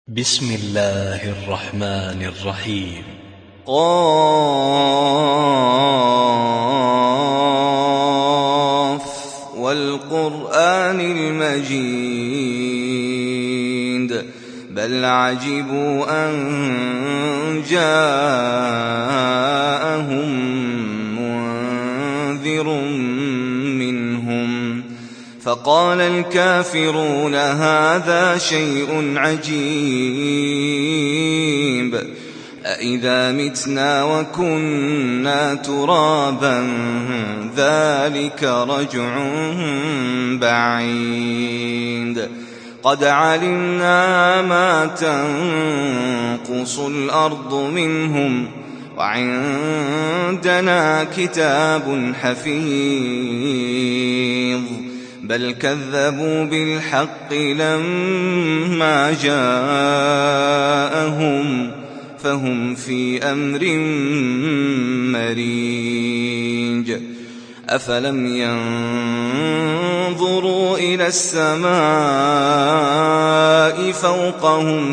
بسم الله الرحمن الرحيم. قاف والقرآن المجيد بل عجبوا أن جاءهم منذر منهم فقال الكافرون هذا شيء عجيب أإذا متنا وكنا ترابا ذلك رجع بعيد قد علمنا ما تنقص الأرض منهم وعندنا كتاب حفيظ بل كذبوا بالحق لما جاءهم فهم في أمر مريج أفلم ينظروا إلى السماء فوقهم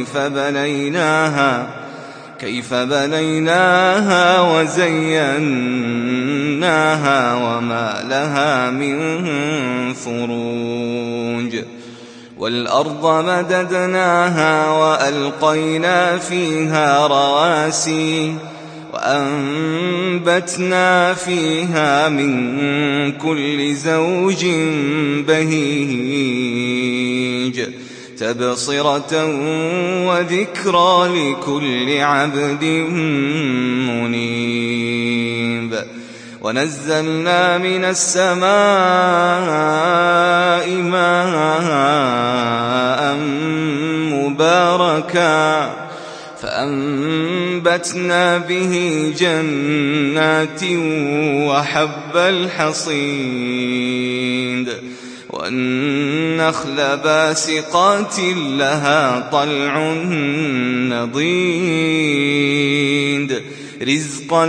كيف بنيناها وزيناها وما لها من فروج والأرض مددناها وألقينا فيها رواسي وأنبتنا فيها من كل زوج بهيج تبصرة وذكرى لكل عبد منيب ونزلنا من السماء ماء مباركا فأنبتنا به جنات وحب الحصيد والنخل باسقات لها طلع نضيد رزقا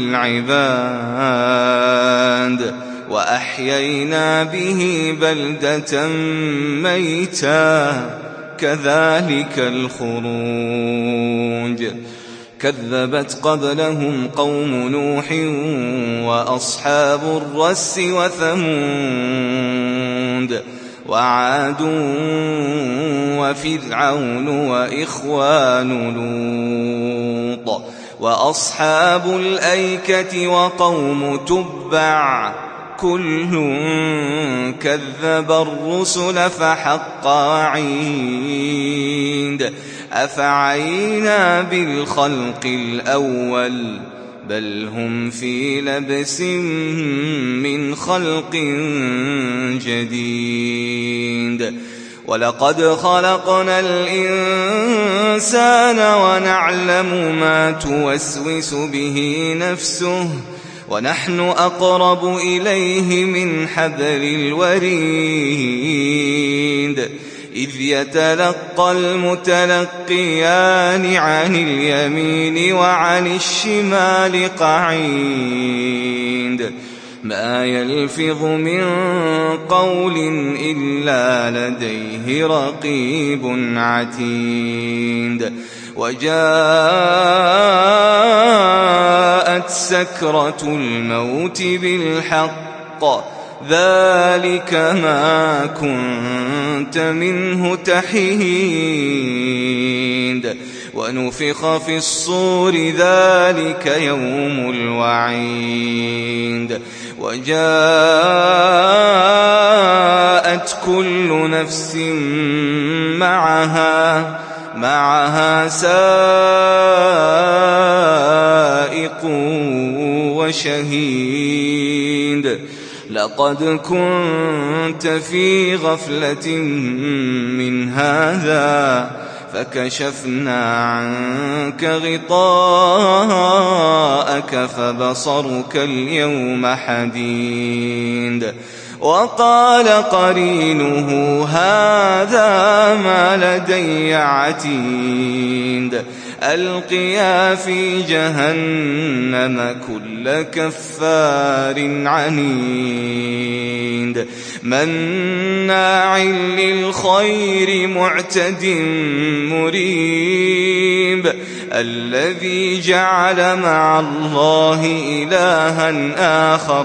للعباد وأحيينا به بلدة ميتا كذلك الخروج كذبت قبلهم قوم نوح وأصحاب الرس وثمود وعاد وفرعون وإخوان لوط وأصحاب الأيكة وقوم تبع كل كذب الرسل فحق وعيد أفعينا بالخلق الأول بل هم في لبس من خلق جديد ولقد خلقنا الإنسان ونعلم ما توسوس به نفسه ونحن أقرب إليه من حبل الوريد إذ يتلقى المتلقيان عن اليمين وعن الشمال قعيد ما يلفظ من قول إلا لديه رقيب عتيد وجاءت سكرة الموت بالحق ذلك ما كنت منه تحيد ونفخ في الصور ذلك يوم الوعيد وجاءت كل نفس معها سائق وشهيد لقد كنت في غفلة من هذا فكشفنا عنك غطاءك فبصرك اليوم حديد وقال قرينه هذا ما لدي عتيد ألقيا في جهنم كل كفار عنيد مناع للخير معتد مريب الذي جعل مع الله إلها آخر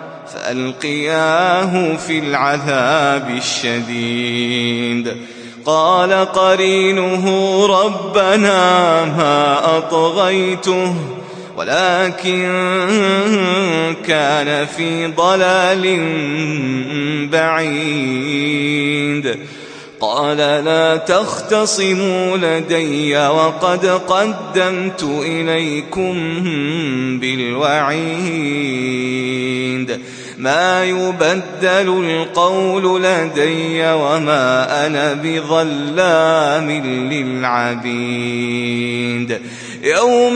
فألقياه في العذاب الشديد قال قرينه ربنا ما أطغيته ولكن كان في ضلال بعيد قال لا تختصموا لدي وقد قدمت إليكم بالوعيد ما يبدل القول لدي وما أنا بظلام للعبيد يوم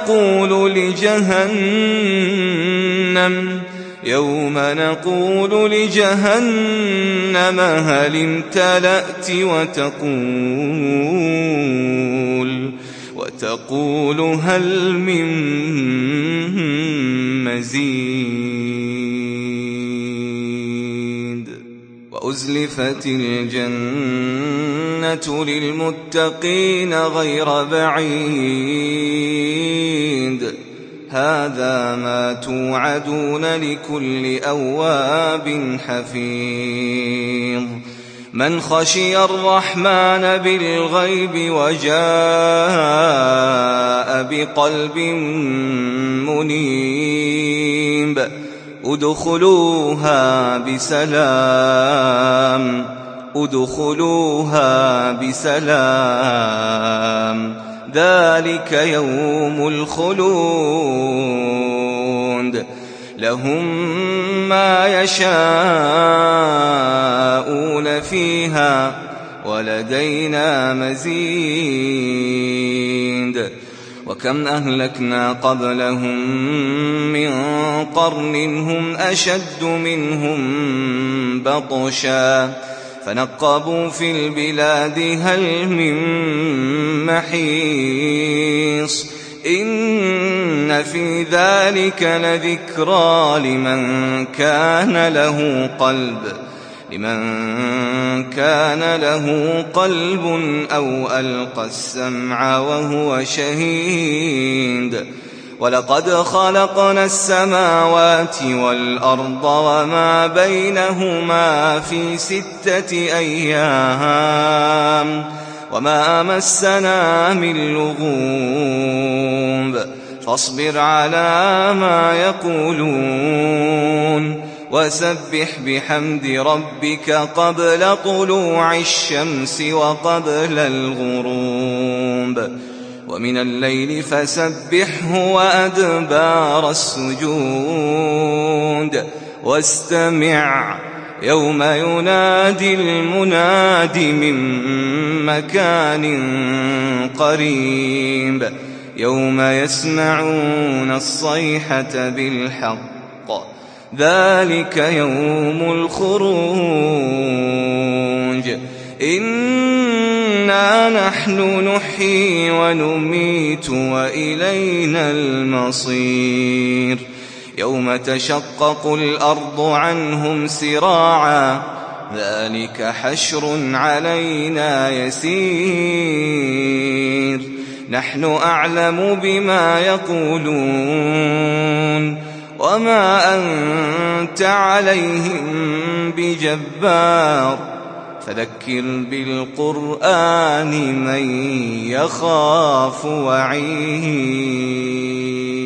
نقول لجهنم هل امتلأت وتقول هل من مزيد وأزلفت الجنة للمتقين غير بعيد هذا ما توعدون لكل أواب حفيظ من خشي الرحمن بالغيب وجاء بقلب منيب ادخلوها بسلام ذلك يوم الخلود لهم ما يشاءون فيها ولدينا مزيد وكم أهلكنا قبلهم من قرن هم أشد منهم بطشا فنقبوا في البلاد هل من محيص إن في ذلك لذكرى لمن كان له قلب أو ألقى السمع وهو شهيد ولقد خلقنا السماوات والأرض وما بينهما في 6 أيام وما مسنا من لغوب فاصبر على ما يقولون وسبح بحمد ربك قبل طلوع الشمس وقبل الغروب ومن الليل فسبحه وأدبار السجود واستمع يوم ينادي المناد من مكان قريب يوم يسمعون الصيحة بالحق ذلك يوم الخروج إنا نحن نحيي ونميت وإلينا المصير يوم تشقق الأرض عنهم سراعا ذلك حشر علينا يسير نحن أعلم بما يقولون وما أنت عليهم بجبار فذكر بالقرآن من يخاف وعيد